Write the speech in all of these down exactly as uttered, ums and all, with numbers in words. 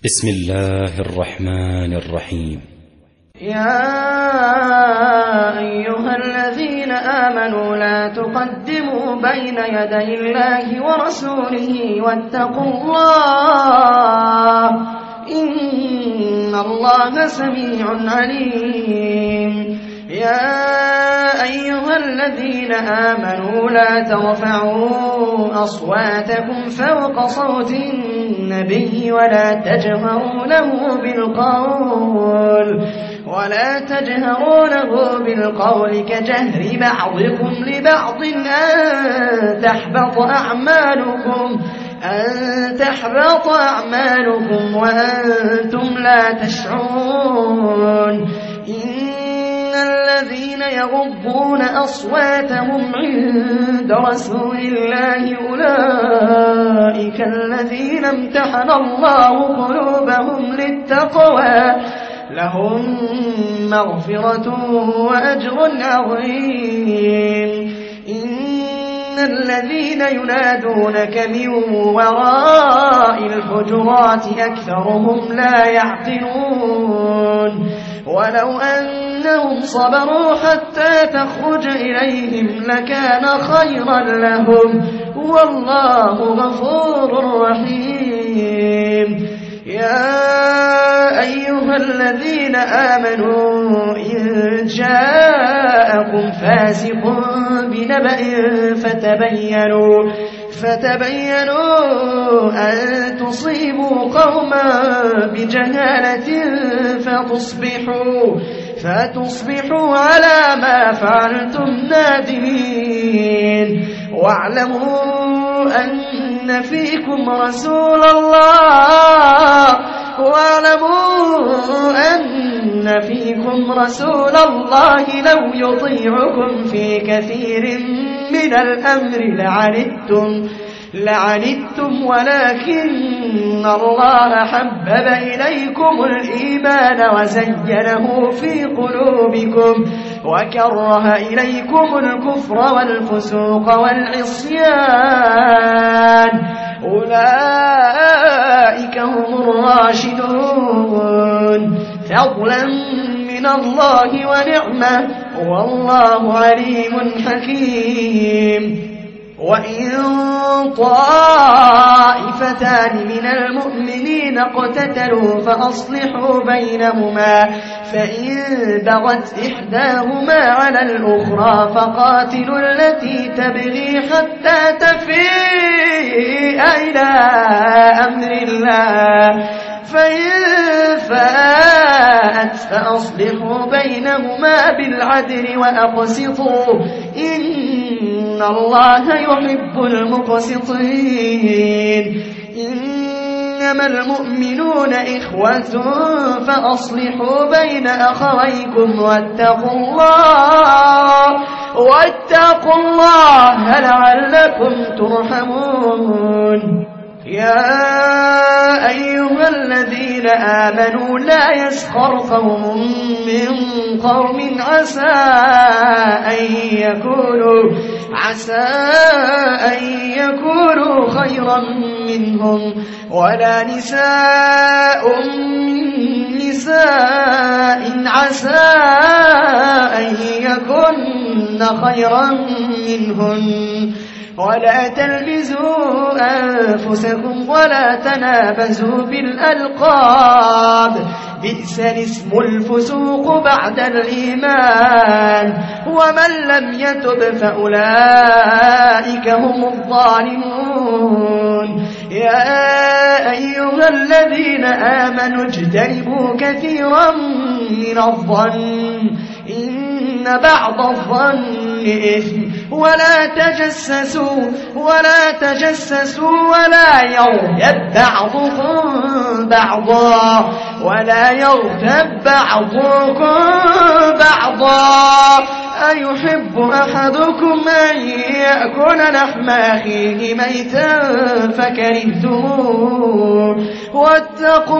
بسم الله الرحمن الرحيم. يا أيها الذين آمنوا لا تقدموا بين يدي الله ورسوله واتقوا الله إن الله سميع عليم. يا أيها الذين آمنوا لا ترفعوا أصواتكم فوق صوت النبي ولا تجهروا له بالقول ولا تجهروا له بالقول كجهر بعضكم لبعض أن تحبط أعمالكم أن تحبط أعمالكم وأنتم لا تشعرون. إن الذين يغضون أصواتهم عند رسول الله أولئك الذين امتحن الله قلوبهم للتقوى لهم مغفرة وأجر عظيم. إن الذين ينادونك من وراء الحجرات أكثرهم لا يعقلون. ولو أنهم صبروا حتى تخرج إليهم لكان خيرا لهم والله غفور رحيم. يا أيها الذين آمنوا إن جاءكم فاسق بنبأ فتبينوا فتبينوا أن تصيبوا قوما بجهالة فتصبحوا فتصبحوا على ما فعلتم نادمين. واعلموا أن فيكم رسول الله واعلموا أن فيكم رسول الله لو يطيعكم في كثير من الأمر لعنتم لعنتم ولكن الله حبب إليكم الإيمان وزينه في قلوبكم وكره إليكم الكفر والفسوق والعصيان أولئك هم الراشدون فضلا من الله ونعمة والله عليم حكيم. وإن طائفتان من المؤمنين اقتتلوا فأصلحوا بينهما فإن بغت إحداهما على الأخرى فقاتلوا التي تبغي حتى تفيء إلى أمر الله فإن فاءت فأصلحوا بينهما بالعدل وأقسطوا إن الله يحب المقسطين. إنما المؤمنون إخوة فأصلحوا بين أخويكم واتقوا الله واتقوا الله لعلكم ترحمون. يا أيها الذين آمنوا لا يسخر قوم من قوم عسى أن يكونوا عسى أن يكونوا خيرا منهم ولا نساء من نساء عسى أن يكن خيرا منهن ولا تلمزوا أنفسكم ولا تنابزوا بالألقاب بئس الاسم الفسوق بعد الإيمان ومن لم يتب فأولئك هم الظالمون. يا أيها الذين آمنوا اجتنبوا كثيرا من الظن إن بعض الظن إثم ولا تجسسوا ولا تجسسوا ولا يغتب بعضكم بعضا ولا يغتب بعضكم بعضا أيحب أحدكم أن يأكل لحم أخيه ميتا فكرهتموه واتقوا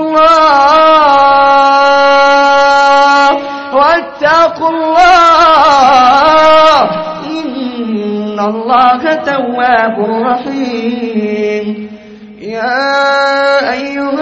الله واتقوا الله إن الله تواب رحيم. يا أيها الناس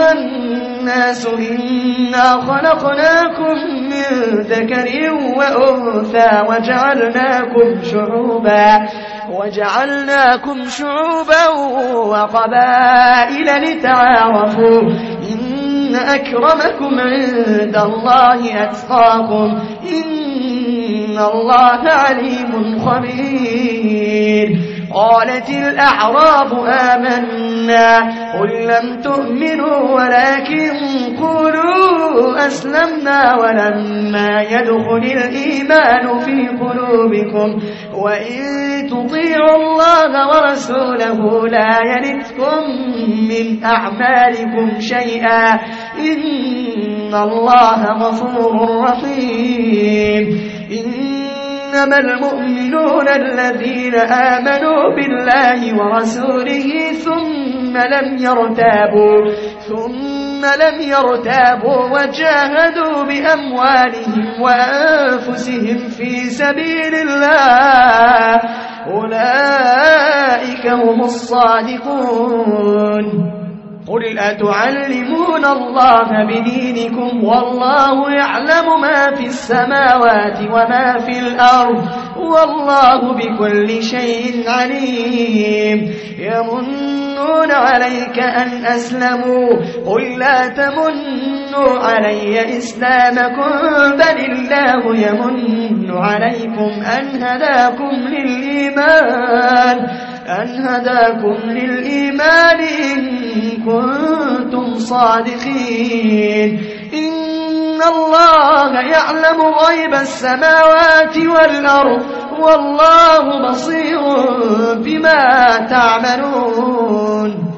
الناس إنا خلقناكم من ذكر وأنثى وجعلناكم شعوبا وجعلناكم شعوبا وقبائل لتعارفوا إن أكرمكم عند الله أتقاكم إن الله عليم خبير. قالت الأعراب آمنا قل لم تؤمنوا ولكن قولوا أسلمنا ولما يدخل الإيمان في قلوبكم وإن تطيعوا الله ورسوله لا يلتكم من أعمالكم شيئا إن الله غفور رحيم. إنما المؤمنون الذين آمنوا بالله ورسوله ثم لم يرتابوا ثم لم يرتابوا وجاهدوا بأموالهم وأنفسهم في سبيل الله أولئك هم الصادقون. قل أتعلمون الله بدينكم والله يعلم ما في السماوات وما في الأرض والله بكل شيء عليم. يمنون عليك أن أسلموا قل لا تمنوا علي إسلامكم بل الله يمن عليكم أن هداكم للإيمان أن هداكم للإيمان إن كنتم صادقين. إن الله يعلم غيب السماوات والأرض والله بصير بما تعملون.